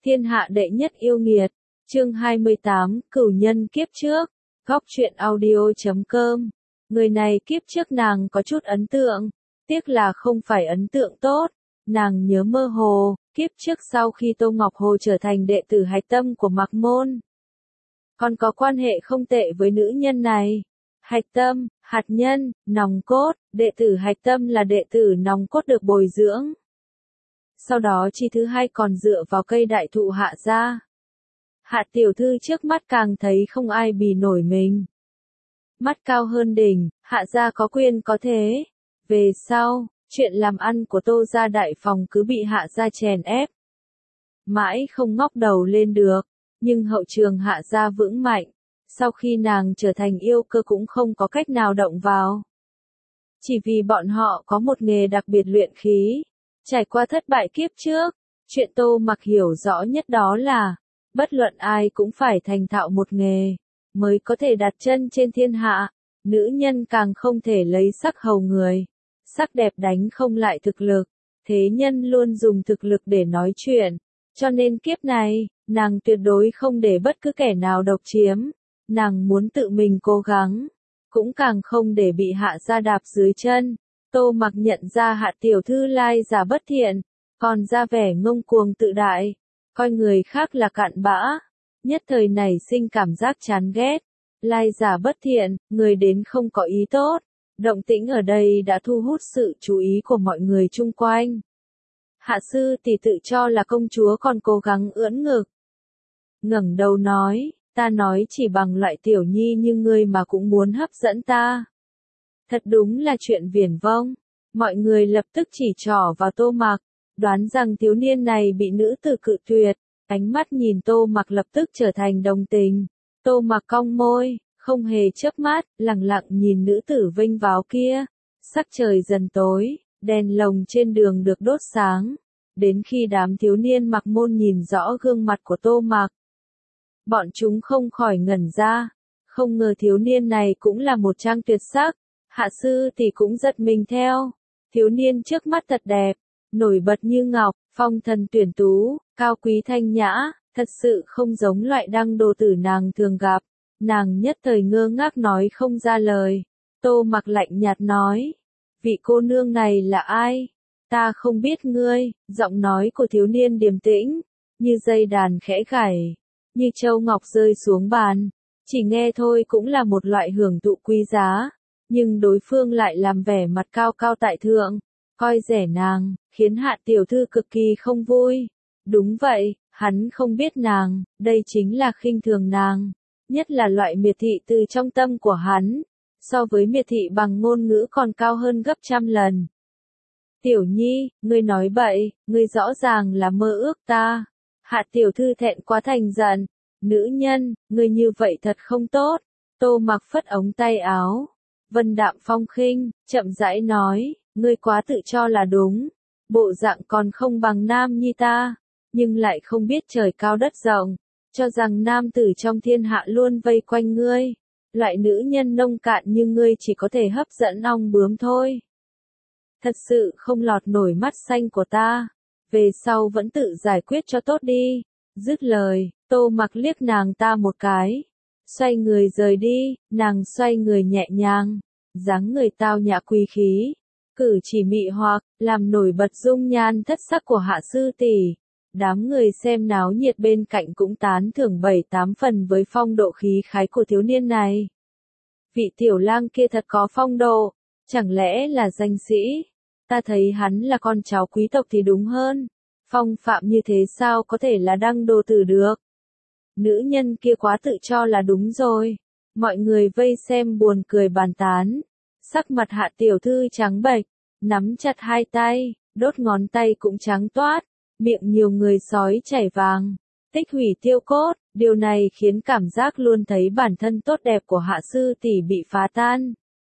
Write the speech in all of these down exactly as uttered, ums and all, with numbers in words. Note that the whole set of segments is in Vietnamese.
Thiên hạ đệ nhất yêu nghiệt. Chương hai mươi tám, Cửu nhân kiếp trước. Góc truyện audio chấm com. Người này kiếp trước nàng có chút ấn tượng, tiếc là không phải ấn tượng tốt. Nàng nhớ mơ hồ, kiếp trước sau khi Tô Ngọc Hồ trở thành đệ tử hạch tâm của Mạc Môn, còn có quan hệ không tệ với nữ nhân này. Hạch tâm, hạt nhân, nòng cốt, đệ tử hạch tâm là đệ tử nòng cốt được bồi dưỡng. Sau đó chi thứ hai còn dựa vào cây đại thụ Hạ gia. Hạ tiểu thư trước mắt càng thấy không ai bì nổi mình. Mắt cao hơn đỉnh, Hạ gia có quyền có thế. Về sau, chuyện làm ăn của Tô gia đại phòng cứ bị Hạ gia chèn ép. Mãi không ngóc đầu lên được, nhưng hậu trường Hạ gia vững mạnh. Sau khi nàng trở thành yêu cơ cũng không có cách nào động vào. Chỉ vì bọn họ có một nghề đặc biệt luyện khí. Trải qua thất bại kiếp trước, chuyện Tô Mặc hiểu rõ nhất đó là, bất luận ai cũng phải thành thạo một nghề, mới có thể đặt chân trên thiên hạ. Nữ nhân càng không thể lấy sắc hầu người. Sắc đẹp đánh không lại thực lực, thế nhân luôn dùng thực lực để nói chuyện. Cho nên kiếp này, nàng tuyệt đối không để bất cứ kẻ nào độc chiếm. Nàng muốn tự mình cố gắng, cũng càng không để bị Hạ gia đạp dưới chân. Tô Mặc nhận ra Hạ tiểu thư lai giả bất thiện, còn ra vẻ ngông cuồng tự đại, coi người khác là cặn bã, nhất thời nảy sinh cảm giác chán ghét. Lai giả bất thiện, người đến không có ý tốt. Động tĩnh ở đây đã thu hút sự chú ý của mọi người chung quanh. Hạ sư tỷ tự cho là công chúa còn cố gắng ưỡn ngực, ngẩng đầu nói, ta nói chỉ bằng loại tiểu nhi như ngươi mà cũng muốn hấp dẫn ta. Thật đúng là chuyện viển vông. Mọi người lập tức chỉ trỏ vào Tô Mặc, đoán rằng thiếu niên này bị nữ tử cự tuyệt. Ánh mắt nhìn Tô Mặc lập tức trở thành đồng tình. Tô Mặc cong môi, không hề chớp mắt, lặng lặng nhìn nữ tử vênh váo kia. Sắc trời dần tối, đèn lồng trên đường được đốt sáng. Đến khi đám thiếu niên Mạc Môn nhìn rõ gương mặt của Tô Mặc, bọn chúng không khỏi ngẩn ra. Không ngờ thiếu niên này cũng là một trang tuyệt sắc. Hạ sư thì cũng giật mình theo. Thiếu niên trước mắt thật đẹp, nổi bật như ngọc, phong thần tuyển tú, cao quý thanh nhã, thật sự không giống loại đăng đồ tử nàng thường gặp. Nàng nhất thời ngơ ngác nói không ra lời. Tô Mặc lạnh nhạt nói, vị cô nương này là ai? Ta không biết ngươi. Giọng nói của thiếu niên điềm tĩnh, như dây đàn khẽ gảy, như châu ngọc rơi xuống bàn. Chỉ nghe thôi cũng là một loại hưởng thụ quý giá. Nhưng đối phương lại làm vẻ mặt cao cao tại thượng, coi rẻ nàng, khiến Hạ tiểu thư cực kỳ không vui. Đúng vậy, hắn không biết nàng, đây chính là khinh thường nàng, nhất là loại miệt thị từ trong tâm của hắn, so với miệt thị bằng ngôn ngữ còn cao hơn gấp trăm lần. Tiểu nhi, ngươi nói bậy, ngươi rõ ràng là mơ ước ta. Hạ tiểu thư thẹn quá thành giận, nữ nhân, ngươi như vậy thật không tốt. Tô Mặc phất ống tay áo, vân đạm phong khinh, chậm rãi nói, ngươi quá tự cho là đúng, bộ dạng còn không bằng nam nhi ta, nhưng lại không biết trời cao đất rộng, cho rằng nam tử trong thiên hạ luôn vây quanh ngươi, loại nữ nhân nông cạn như ngươi chỉ có thể hấp dẫn ong bướm thôi. Thật sự không lọt nổi mắt xanh của ta, về sau vẫn tự giải quyết cho tốt đi. Dứt lời, Tô Mặc liếc nàng ta một cái, xoay người rời đi. Nàng xoay người nhẹ nhàng, dáng người tao nhã quý khí, cử chỉ mị hoặc, làm nổi bật dung nhan thất sắc của Hạ sư tỷ. Đám người xem náo nhiệt bên cạnh cũng tán thưởng bảy tám phần với phong độ khí khái của thiếu niên này. Vị tiểu lang kia thật có phong độ, chẳng lẽ là danh sĩ? Ta thấy hắn là con cháu quý tộc thì đúng hơn. Phong phạm như thế sao có thể là đăng đồ tử được? Nữ nhân kia quá tự cho là đúng rồi. Mọi người vây xem buồn cười bàn tán. Sắc mặt Hạ tiểu thư trắng bệch, nắm chặt hai tay, đốt ngón tay cũng trắng toát, miệng nhiều người sói chảy vàng, tích hủy tiêu cốt. Điều này khiến cảm giác luôn thấy bản thân tốt đẹp của Hạ sư tỷ bị phá tan,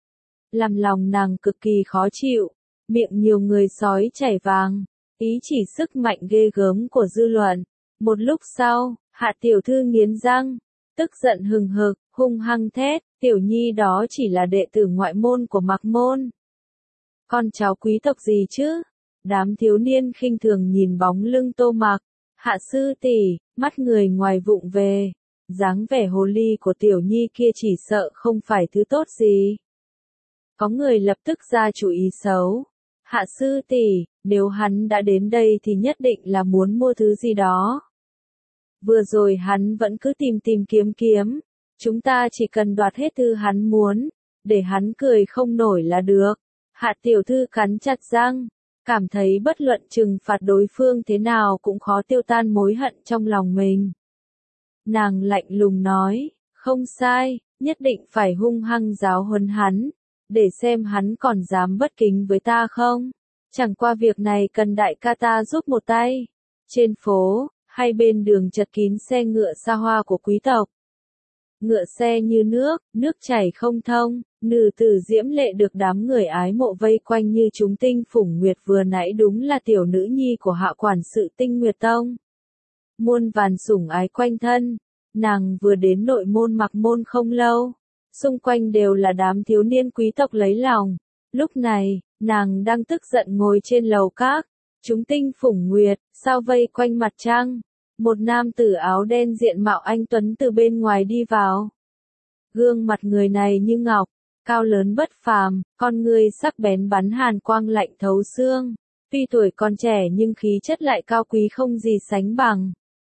làm lòng nàng cực kỳ khó chịu. Miệng nhiều người sói chảy vàng, ý chỉ sức mạnh ghê gớm của dư luận. Một lúc sau, Hạ tiểu thư nghiến răng, tức giận hừng hực, hung hăng thét, tiểu nhi đó chỉ là đệ tử ngoại môn của Mạc Môn. Con cháu quý tộc gì chứ? Đám thiếu niên khinh thường nhìn bóng lưng Tô Mặc. Hạ sư tỷ, mắt người ngoài vụng về. Dáng vẻ hồ ly của tiểu nhi kia chỉ sợ không phải thứ tốt gì. Có người lập tức ra chủ ý xấu. Hạ sư tỷ, nếu hắn đã đến đây thì nhất định là muốn mua thứ gì đó. Vừa rồi hắn vẫn cứ tìm tìm kiếm kiếm. Chúng ta chỉ cần đoạt hết thứ hắn muốn, để hắn cười không nổi là được. Hạ tiểu thư cắn chặt răng, cảm thấy bất luận trừng phạt đối phương thế nào cũng khó tiêu tan mối hận trong lòng mình. Nàng lạnh lùng nói, không sai, nhất định phải hung hăng giáo huấn hắn, để xem hắn còn dám bất kính với ta không. Chẳng qua việc này cần đại ca ta giúp một tay. Trên phố, hai bên đường chật kín xe ngựa xa hoa của quý tộc. Ngựa xe như nước, nước chảy không thông, nữ tử diễm lệ được đám người ái mộ vây quanh như chúng tinh phủng nguyệt vừa nãy đúng là tiểu nữ nhi của hạ quản sự Tinh Nguyệt Tông. Muôn vàn sủng ái quanh thân, nàng vừa đến nội môn mặc môn không lâu, xung quanh đều là đám thiếu niên quý tộc lấy lòng. Lúc này, nàng đang tức giận ngồi trên lầu các, chúng tinh phủng nguyệt, sao vây quanh mặt trăng. Một nam tử áo đen diện mạo anh tuấn từ bên ngoài đi vào. Gương mặt người này như ngọc, cao lớn bất phàm, con người sắc bén bắn hàn quang lạnh thấu xương. Tuy tuổi còn trẻ nhưng khí chất lại cao quý không gì sánh bằng.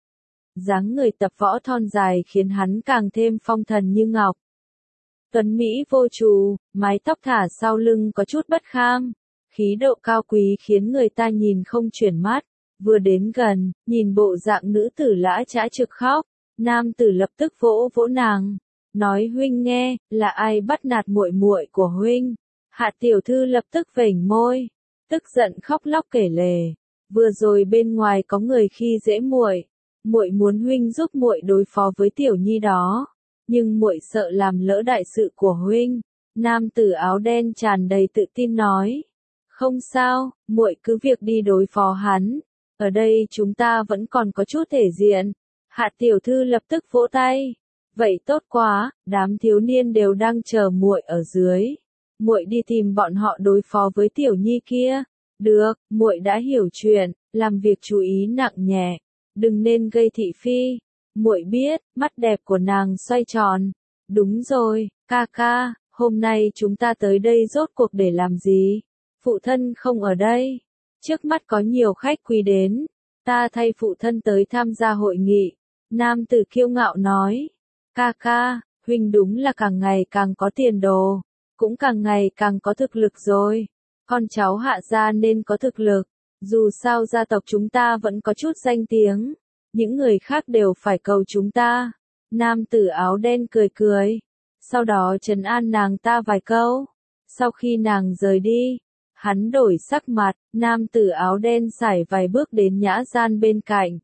Dáng người tập võ thon dài khiến hắn càng thêm phong thần như ngọc. Tuấn Mỹ vô trù, mái tóc thả sau lưng có chút bất kham. Khí độ cao quý khiến người ta nhìn không chuyển mắt. Vừa đến gần, nhìn bộ dạng nữ tử lã chã trực khóc, nam tử lập tức vỗ vỗ nàng, nói huynh nghe, là ai bắt nạt muội muội của huynh? Hạ tiểu thư lập tức vểnh môi, tức giận khóc lóc kể lể, vừa rồi bên ngoài có người khi dễ muội, muội muốn huynh giúp muội đối phó với tiểu nhi đó, nhưng muội sợ làm lỡ đại sự của huynh. Nam tử áo đen tràn đầy tự tin nói, không sao, muội cứ việc đi đối phó hắn. Ở đây chúng ta vẫn còn có chút thể diện. Hạ tiểu thư lập tức vỗ tay. Vậy tốt quá, đám thiếu niên đều đang chờ muội ở dưới. Muội đi tìm bọn họ đối phó với tiểu nhi kia. Được, muội đã hiểu chuyện, làm việc chú ý nặng nhẹ, đừng nên gây thị phi. Muội biết, mắt đẹp của nàng xoay tròn. Đúng rồi, ca ca, hôm nay chúng ta tới đây rốt cuộc để làm gì? Phụ thân không ở đây. Trước mắt có nhiều khách quý đến, ta thay phụ thân tới tham gia hội nghị. Nam tử kiêu ngạo nói, ca ca, huynh đúng là càng ngày càng có tiền đồ, cũng càng ngày càng có thực lực rồi. Con cháu hạ gia nên có thực lực, dù sao gia tộc chúng ta vẫn có chút danh tiếng, những người khác đều phải cầu chúng ta. Nam tử áo đen cười cười, sau đó trấn an nàng ta vài câu. Sau khi nàng rời đi, hắn đổi sắc mặt, nam tử áo đen sải vài bước đến nhã gian bên cạnh.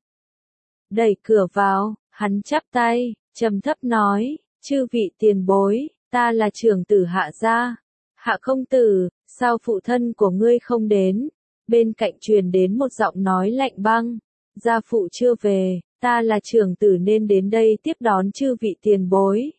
Đẩy cửa vào, hắn chắp tay, trầm thấp nói, chư vị tiền bối, ta là trưởng tử hạ gia. Hạ công tử, sao phụ thân của ngươi không đến? Bên cạnh truyền đến một giọng nói lạnh băng, gia phụ chưa về, ta là trưởng tử nên đến đây tiếp đón chư vị tiền bối.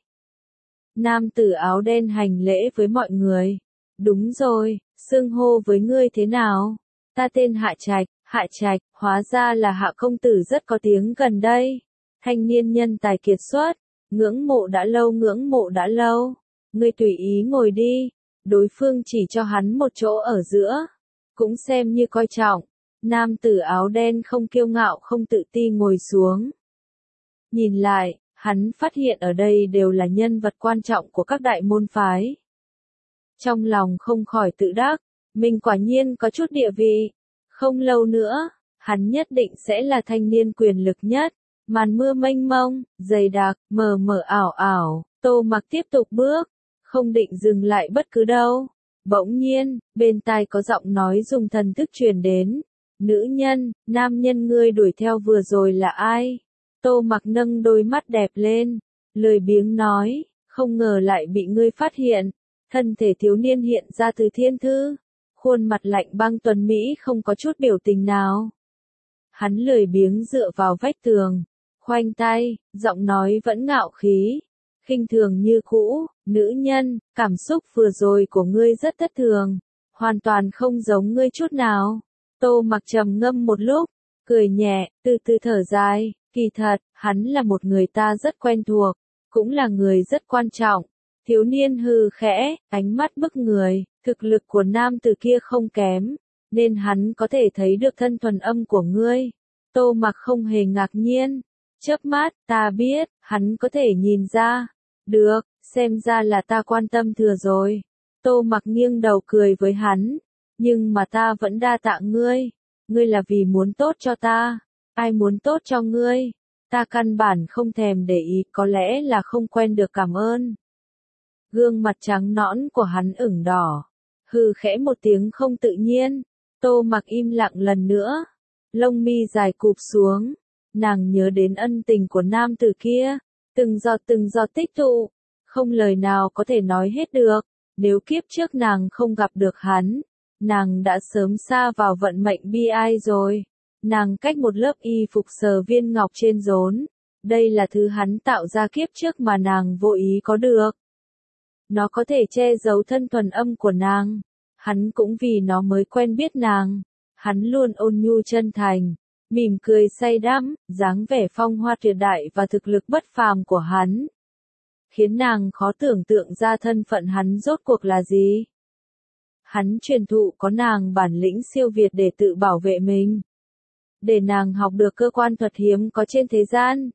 Nam tử áo đen hành lễ với mọi người. Đúng rồi, xưng hô với ngươi thế nào? Ta tên Hạ Trạch, Hạ Trạch, hóa ra là Hạ công tử rất có tiếng gần đây. Thanh niên nhân tài kiệt xuất, ngưỡng mộ đã lâu ngưỡng mộ đã lâu. Ngươi tùy ý ngồi đi. Đối phương chỉ cho hắn một chỗ ở giữa, cũng xem như coi trọng. Nam tử áo đen không kiêu ngạo không tự ti ngồi xuống. Nhìn lại, hắn phát hiện ở đây đều là nhân vật quan trọng của các đại môn phái. Trong lòng không khỏi tự đắc, mình quả nhiên có chút địa vị. Không lâu nữa, hắn nhất định sẽ là thanh niên quyền lực nhất. Màn mưa mênh mông, dày đặc, mờ mờ ảo ảo, Tô Mặc tiếp tục bước, không định dừng lại bất cứ đâu. Bỗng nhiên, bên tai có giọng nói dùng thần thức truyền đến. Nữ nhân, nam nhân ngươi đuổi theo vừa rồi là ai? Tô Mặc nâng đôi mắt đẹp lên, lười biếng nói, không ngờ lại bị ngươi phát hiện. Thân thể thiếu niên hiện ra từ thiên thư, khuôn mặt lạnh băng tuấn Mỹ không có chút biểu tình nào. Hắn lười biếng dựa vào vách tường, khoanh tay, giọng nói vẫn ngạo khí, khinh thường như cũ, nữ nhân, cảm xúc vừa rồi của ngươi rất thất thường, hoàn toàn không giống ngươi chút nào. Tô Mặc trầm ngâm một lúc, cười nhẹ, từ từ thở dài, kỳ thật, hắn là một người ta rất quen thuộc, cũng là người rất quan trọng. Thiếu niên hừ khẽ, ánh mắt bức người, thực lực của nam tử kia không kém, nên hắn có thể thấy được thân thuần âm của ngươi. Tô Mặc không hề ngạc nhiên, chớp mắt, ta biết, hắn có thể nhìn ra. Được, xem ra là ta quan tâm thừa rồi. Tô Mặc nghiêng đầu cười với hắn, nhưng mà ta vẫn đa tạ ngươi, ngươi là vì muốn tốt cho ta, ai muốn tốt cho ngươi, ta căn bản không thèm để ý, có lẽ là không quen được cảm ơn. Gương mặt trắng nõn của hắn ửng đỏ, hừ khẽ một tiếng không tự nhiên. Tô Mặc im lặng lần nữa, lông mi dài cụp xuống, nàng nhớ đến ân tình của nam tử kia, từng giọt từng giọt tích tụ, không lời nào có thể nói hết được. Nếu kiếp trước nàng không gặp được hắn, nàng đã sớm sa vào vận mệnh bi ai rồi. Nàng cách một lớp y phục sờ viên ngọc trên rốn, đây là thứ hắn tạo ra kiếp trước mà nàng vô ý có được. Nó có thể che giấu thân thuần âm của nàng, hắn cũng vì nó mới quen biết nàng. Hắn luôn ôn nhu chân thành, mỉm cười say đắm, dáng vẻ phong hoa tuyệt đại và thực lực bất phàm của hắn, khiến nàng khó tưởng tượng ra thân phận hắn rốt cuộc là gì. Hắn truyền thụ có nàng bản lĩnh siêu việt để tự bảo vệ mình, để nàng học được cơ quan thuật hiếm có trên thế gian.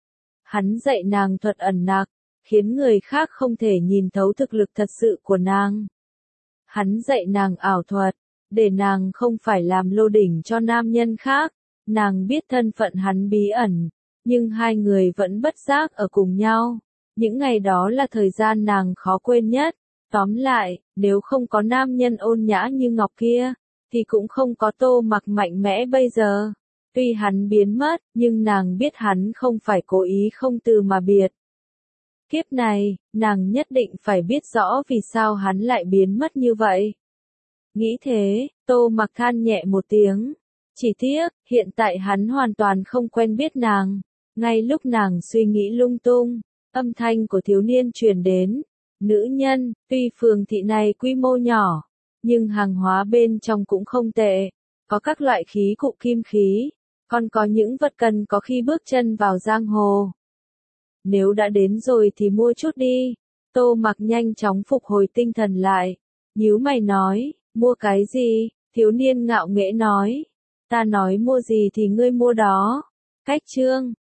Hắn dạy nàng thuật ẩn nặc, khiến người khác không thể nhìn thấu thực lực thật sự của nàng. Hắn dạy nàng ảo thuật, để nàng không phải làm lô đỉnh cho nam nhân khác. Nàng biết thân phận hắn bí ẩn, nhưng hai người vẫn bất giác ở cùng nhau. Những ngày đó là thời gian nàng khó quên nhất. Tóm lại, nếu không có nam nhân ôn nhã như Ngọc kia, thì cũng không có Tô Mặc mạnh mẽ bây giờ. Tuy hắn biến mất, nhưng nàng biết hắn không phải cố ý không từ mà biệt. Kiếp này, nàng nhất định phải biết rõ vì sao hắn lại biến mất như vậy. Nghĩ thế, Tô Mặc than nhẹ một tiếng. Chỉ tiếc, hiện tại hắn hoàn toàn không quen biết nàng. Ngay lúc nàng suy nghĩ lung tung, âm thanh của thiếu niên truyền đến. Nữ nhân, tuy phường thị này quy mô nhỏ, nhưng hàng hóa bên trong cũng không tệ. Có các loại khí cụ kim khí, còn có những vật cần có khi bước chân vào giang hồ. Nếu đã đến rồi thì mua chút đi. Tô Mặc nhanh chóng phục hồi tinh thần lại. Nhíu mày nói, mua cái gì? Thiếu niên ngạo nghễ nói. Ta nói mua gì thì ngươi mua đó. Cách chương